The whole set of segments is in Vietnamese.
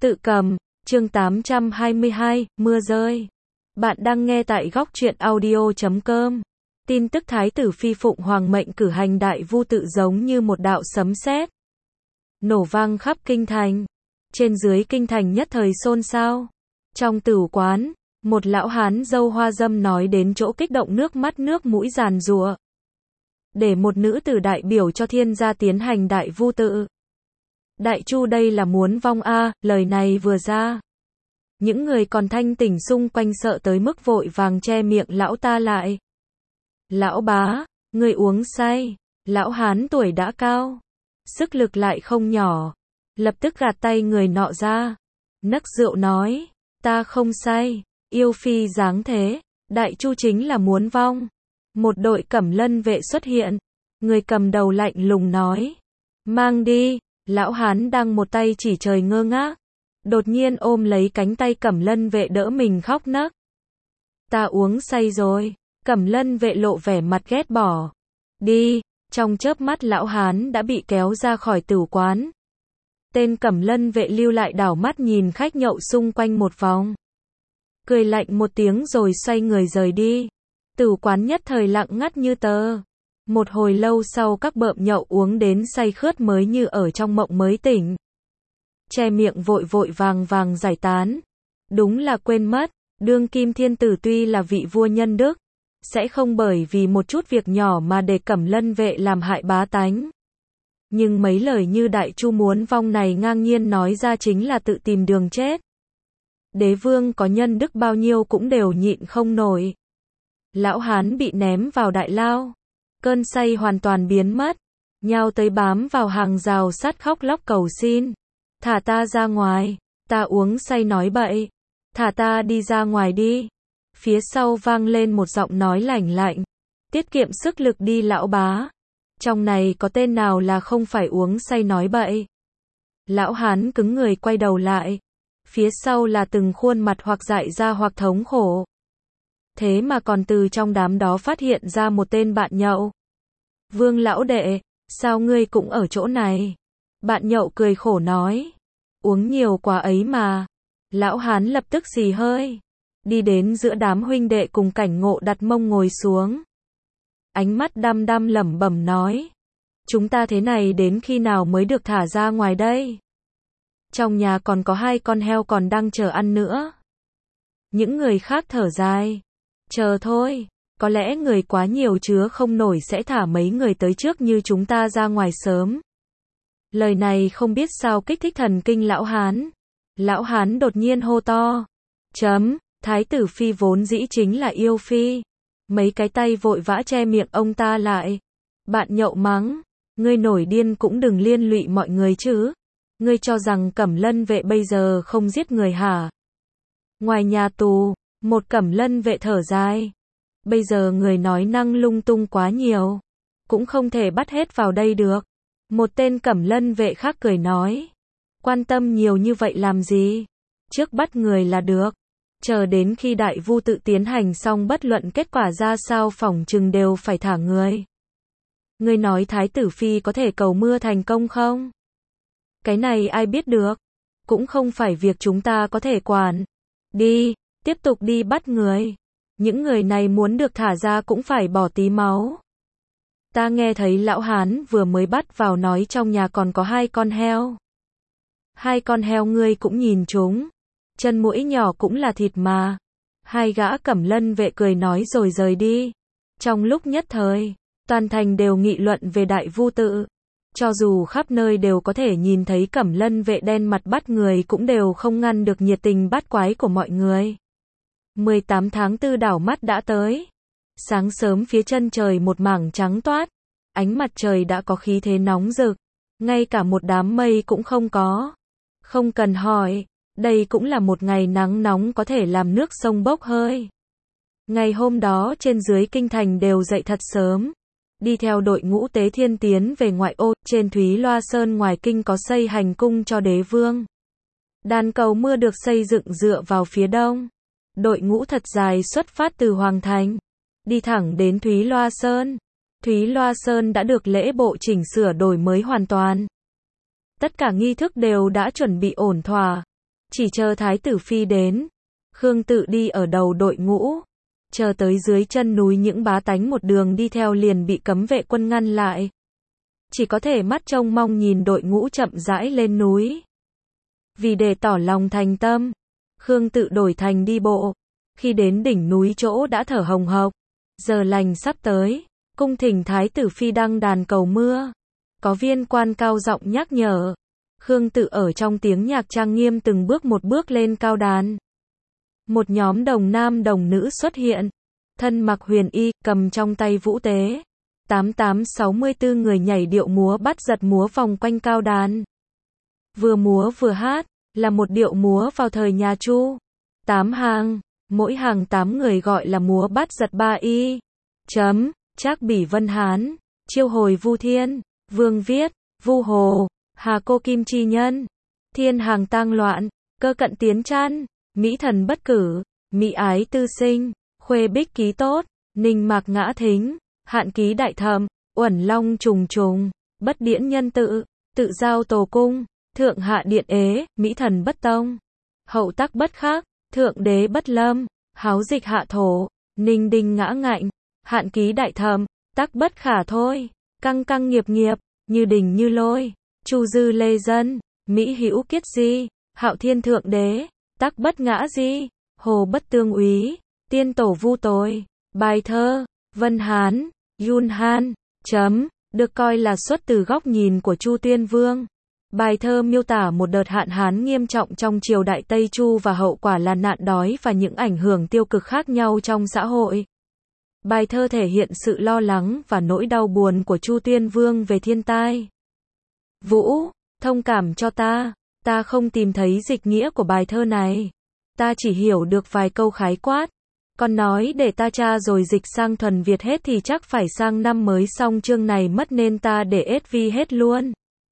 Tự cầm, chương 822, mưa rơi. Bạn đang nghe tại góc truyện audio.com. Tin tức Thái tử Phi Phụng Hoàng mệnh cử hành đại vu tự giống như một đạo sấm sét, nổ vang khắp kinh thành. Trên dưới kinh thành nhất thời xôn xao. Trong tửu quán, một lão hán râu hoa râm nói đến chỗ kích động nước mắt nước mũi giàn giụa. Để một nữ tử đại biểu cho thiên gia tiến hành đại vu tự. Đại chu đây là muốn vong a, lời này vừa ra. Những người còn thanh tỉnh xung quanh sợ tới mức vội vàng che miệng lão ta lại. Lão bá, người uống say. Lão hán tuổi đã cao, sức lực lại không nhỏ. Lập tức gạt tay người nọ ra. Nấc rượu nói, ta không say, yêu phi dáng thế, đại chu chính là muốn vong. Một đội cẩm lân vệ xuất hiện. Người cầm đầu lạnh lùng nói, mang đi. Lão hán đang một tay chỉ trời ngơ ngác, đột nhiên ôm lấy cánh tay cẩm lân vệ đỡ mình khóc nấc. Ta uống say rồi. Cẩm lân vệ lộ vẻ mặt ghét bỏ. Đi. Trong chớp mắt lão hán đã bị kéo ra khỏi tửu quán. Tên cẩm lân vệ lưu lại đảo mắt nhìn khách nhậu xung quanh một vòng, cười lạnh một tiếng rồi xoay người rời đi. Tửu quán nhất thời lặng ngắt như tờ. Một hồi lâu sau các bợm nhậu uống đến say khướt mới như ở trong mộng mới tỉnh. Che miệng vội vội vàng vàng giải tán. Đúng là quên mất, đương kim thiên tử tuy là vị vua nhân đức, sẽ không bởi vì một chút việc nhỏ mà để cẩm lân vệ làm hại bá tánh. Nhưng mấy lời như đại chu muốn vong này ngang nhiên nói ra chính là tự tìm đường chết. Đế vương có nhân đức bao nhiêu cũng đều nhịn không nổi. Lão hán bị ném vào đại lao. Cơn say hoàn toàn biến mất, nhào tới bám vào hàng rào sắt khóc lóc cầu xin. Thả ta ra ngoài, ta uống say nói bậy. Thả ta đi ra ngoài đi. Phía sau vang lên một giọng nói lạnh lạnh. Tiết kiệm sức lực đi lão bá. Trong này có tên nào là không phải uống say nói bậy. Lão hán cứng người quay đầu lại. Phía sau là từng khuôn mặt hoặc dại ra hoặc thống khổ. Thế mà còn từ trong đám đó phát hiện ra một tên bạn nhậu. Vương lão đệ, sao ngươi cũng ở chỗ này? Bạn nhậu cười khổ nói. Uống nhiều quá ấy mà. Lão hán lập tức xì hơi. Đi đến giữa đám huynh đệ cùng cảnh ngộ đặt mông ngồi xuống. Ánh mắt đăm đăm lẩm bẩm nói. Chúng ta thế này đến khi nào mới được thả ra ngoài đây? Trong nhà còn có 2 con heo còn đang chờ ăn nữa. Những người khác thở dài. Chờ thôi, có lẽ người quá nhiều chứa không nổi sẽ thả mấy người tới trước như chúng ta ra ngoài sớm. Lời này không biết sao kích thích thần kinh lão hán. Lão hán đột nhiên hô to. Thái tử phi vốn dĩ chính là yêu phi. Mấy cái tay vội vã che miệng ông ta lại. Bạn nhậu mắng. Ngươi nổi điên cũng đừng liên lụy mọi người chứ. Ngươi cho rằng cẩm lân vệ bây giờ không giết người hả? Ngoài nhà tù, một cẩm lân vệ thở dài. Bây giờ người nói năng lung tung quá nhiều. Cũng không thể bắt hết vào đây được. Một tên cẩm lân vệ khác cười nói. Quan tâm nhiều như vậy làm gì? Trước bắt người là được. Chờ đến khi đại vu tự tiến hành xong bất luận kết quả ra sao phỏng chừng đều phải thả người. Ngươi nói thái tử phi có thể cầu mưa thành công không? Cái này ai biết được. Cũng không phải việc chúng ta có thể quản. Đi, tiếp tục đi bắt người. Những người này muốn được thả ra cũng phải bỏ tí máu. Ta nghe thấy lão hán vừa mới bắt vào nói trong nhà còn có 2 con heo. 2 con heo ngươi cũng nhìn chúng. Chân mũi nhỏ cũng là thịt mà. 2 gã cẩm lân vệ cười nói rồi rời đi. Trong lúc nhất thời, toàn thành đều nghị luận về đại vu tự. Cho dù khắp nơi đều có thể nhìn thấy cẩm lân vệ đen mặt bắt người cũng đều không ngăn được nhiệt tình bắt quái của mọi người. 18 tháng 4 đảo mắt đã tới. Sáng sớm phía chân trời một mảng trắng toát. Ánh mặt trời đã có khí thế nóng rực. Ngay cả một đám mây cũng không có. Không cần hỏi, đây cũng là một ngày nắng nóng có thể làm nước sông bốc hơi. Ngày hôm đó trên dưới kinh thành đều dậy thật sớm. Đi theo đội ngũ tế thiên tiến về ngoại ô, trên Thúy Loa Sơn ngoài kinh có xây hành cung cho đế vương. Đàn cầu mưa được xây dựng dựa vào phía đông. Đội ngũ thật dài xuất phát từ Hoàng Thành. Đi thẳng đến Thúy Loa Sơn. Thúy Loa Sơn đã được lễ bộ chỉnh sửa đổi mới hoàn toàn. Tất cả nghi thức đều đã chuẩn bị ổn thỏa. Chỉ chờ Thái tử Phi đến. Khương Tự đi ở đầu đội ngũ. Chờ tới dưới chân núi những bá tánh một đường đi theo liền bị cấm vệ quân ngăn lại. Chỉ có thể mắt trông mong nhìn đội ngũ chậm rãi lên núi. Vì để tỏ lòng thành tâm, Khương Tự đổi thành đi bộ. Khi đến đỉnh núi chỗ đã thở hồng hộc. Giờ lành sắp tới, cung thỉnh Thái tử Phi đăng đàn cầu mưa. Có viên quan cao giọng nhắc nhở. Khương Tự ở trong tiếng nhạc trang nghiêm từng bước một bước lên cao đàn. Một nhóm đồng nam đồng nữ xuất hiện. Thân mặc huyền y, cầm trong tay vũ tế. 8864 người nhảy điệu múa bắt giật múa vòng quanh cao đàn. Vừa múa vừa hát, là một điệu múa vào thời nhà Chu. 8 hàng, mỗi hàng 8 người gọi là múa bắt giật ba y. Trác Bỉ Vân Hán, Chiêu Hồi Vu Thiên, Vương Viết, Vu Hồ, Hà Cô Kim Chi Nhân, Thiên Hàng Tang Loạn, Cơ Cận Tiến Trăn, Mỹ Thần Bất Cử, Mỹ Ái Tư Sinh, Khuê Bích Ký Tốt, Ninh Mạc Ngã Thính, Hạn Ký Đại Thẩm, Uẩn Long Trùng Trùng, Bất Điễn Nhân Tự, Tự Giao Tổ Cung, Thượng Hạ Điện Ế, Mỹ Thần Bất Tông, Hậu Tắc Bất Khắc, Thượng Đế Bất Lâm, Háo Dịch Hạ Thổ, Ninh Đinh Ngã Ngạnh, Hạn Ký Đại Thẩm, Tắc Bất Khả Thôi, Căng Căng Nghiệp Nghiệp, Như Đình Như Lôi, Chu Dư Lê Dân, Mỹ Hữu Kiết Di, Hạo Thiên Thượng Đế, Tắc Bất Ngã Di, Hồ Bất Tương Úy, Tiên Tổ Vu Tối, bài thơ, Vân Hán, Yun Han, được coi là xuất từ góc nhìn của Chu Tuyên Vương. Bài thơ miêu tả một đợt hạn hán nghiêm trọng trong triều đại Tây Chu và hậu quả là nạn đói và những ảnh hưởng tiêu cực khác nhau trong xã hội. Bài thơ thể hiện sự lo lắng và nỗi đau buồn của Chu Tuyên Vương về thiên tai. Vũ, thông cảm cho ta không tìm thấy dịch nghĩa của bài thơ này. Ta chỉ hiểu được vài câu khái quát. Còn nói để ta tra rồi dịch sang thuần Việt hết thì chắc phải sang năm mới xong chương này mất nên ta để SV hết luôn.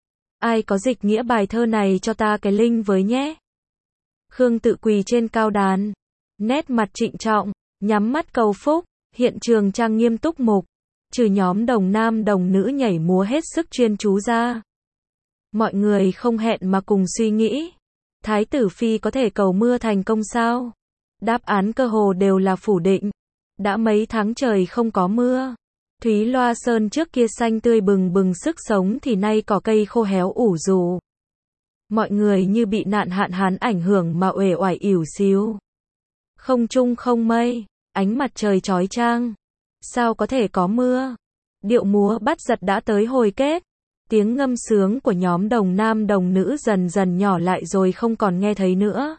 Ai có dịch nghĩa bài thơ này cho ta cái link với nhé. Khương Tự quỳ trên cao đàn. Nét mặt trịnh trọng, nhắm mắt cầu phúc, hiện trường trang nghiêm túc mục. Trừ nhóm đồng nam đồng nữ nhảy múa hết sức chuyên chú ra. Mọi người không hẹn mà cùng suy nghĩ. Thái tử Phi có thể cầu mưa thành công sao? Đáp án cơ hồ đều là phủ định. Đã mấy tháng trời không có mưa. Thúy Loa Sơn trước kia xanh tươi bừng bừng sức sống thì nay cỏ cây khô héo ủ rù. Mọi người như bị nạn hạn hán ảnh hưởng mà uể oải ỉu xìu. Không trung không mây, ánh mặt trời chói chang. Sao có thể có mưa? Điệu múa bắt giật đã tới hồi kết. Tiếng ngâm sướng của nhóm đồng nam đồng nữ dần dần nhỏ lại rồi không còn nghe thấy nữa.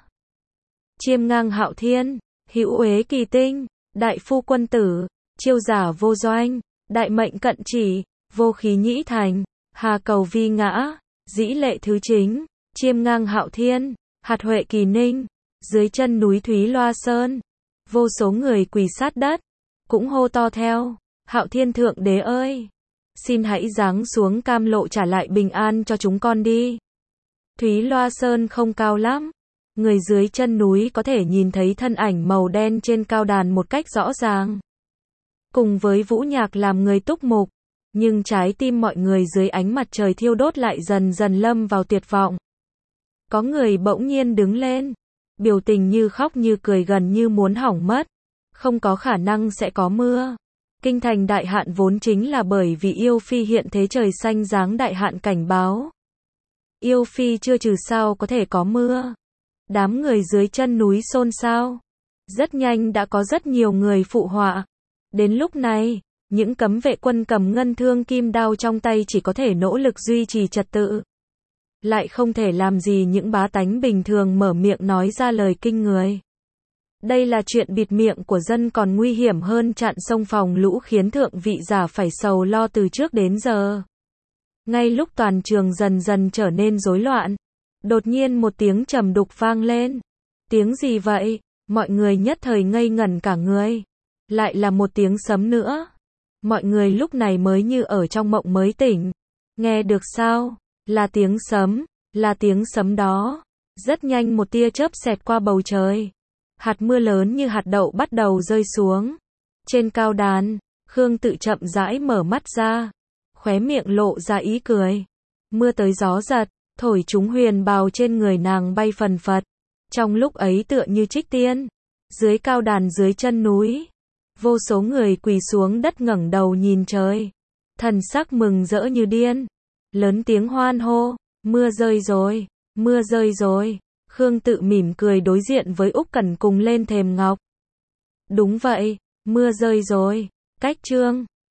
Chiêm ngang hạo thiên, hữu uế kỳ tinh, đại phu quân tử, chiêu giả vô doanh, đại mệnh cận chỉ, vô khí nhĩ thành, hà cầu vi ngã, dĩ lệ thứ chính, chiêm ngang hạo thiên, hạt huệ kỳ ninh, dưới chân núi Thúy Loa Sơn. Vô số người quỳ sát đất, cũng hô to theo, Hạo Thiên Thượng Đế ơi! Xin hãy giáng xuống cam lộ trả lại bình an cho chúng con đi. Thúy Loa Sơn không cao lắm. Người dưới chân núi có thể nhìn thấy thân ảnh màu đen trên cao đàn một cách rõ ràng. Cùng với vũ nhạc làm người túc mục, nhưng trái tim mọi người dưới ánh mặt trời thiêu đốt lại dần dần lâm vào tuyệt vọng. Có người bỗng nhiên đứng lên, biểu tình như khóc như cười gần như muốn hỏng mất. Không có khả năng sẽ có mưa. Kinh thành đại hạn vốn chính là bởi vì yêu phi hiện thế trời xanh giáng đại hạn cảnh báo. Yêu phi chưa trừ sao có thể có mưa. Đám người dưới chân núi xôn xao. Rất nhanh đã có rất nhiều người phụ họa. Đến lúc này, những cấm vệ quân cầm ngân thương kim đao trong tay chỉ có thể nỗ lực duy trì trật tự. Lại không thể làm gì những bá tánh bình thường mở miệng nói ra lời kinh người. Đây là chuyện bịt miệng của dân còn nguy hiểm hơn chặn sông phòng lũ khiến thượng vị giả phải sầu lo từ trước đến giờ. Ngay lúc toàn trường dần dần trở nên rối loạn, đột nhiên một tiếng trầm đục vang lên. Tiếng gì vậy? Mọi người nhất thời ngây ngẩn cả người. Lại là một tiếng sấm nữa. Mọi người lúc này mới như ở trong mộng mới tỉnh. Nghe được sao? Là tiếng sấm đó. Rất nhanh một tia chớp xẹt qua bầu trời. Hạt mưa lớn như hạt đậu bắt đầu rơi xuống. Trên cao đàn, Khương Tự chậm rãi mở mắt ra. Khóe miệng lộ ra ý cười. Mưa tới gió giật, thổi chúng huyền bào trên người nàng bay phần phật. Trong lúc ấy tựa như trích tiên, dưới cao đàn dưới chân núi, vô số người quỳ xuống đất ngẩng đầu nhìn trời, thần sắc mừng rỡ như điên, lớn tiếng hoan hô, mưa rơi rồi, mưa rơi rồi. Khương Tự mỉm cười đối diện với Úc Cẩn cùng lên thềm ngọc. Đúng vậy, mưa rơi rồi, cách chương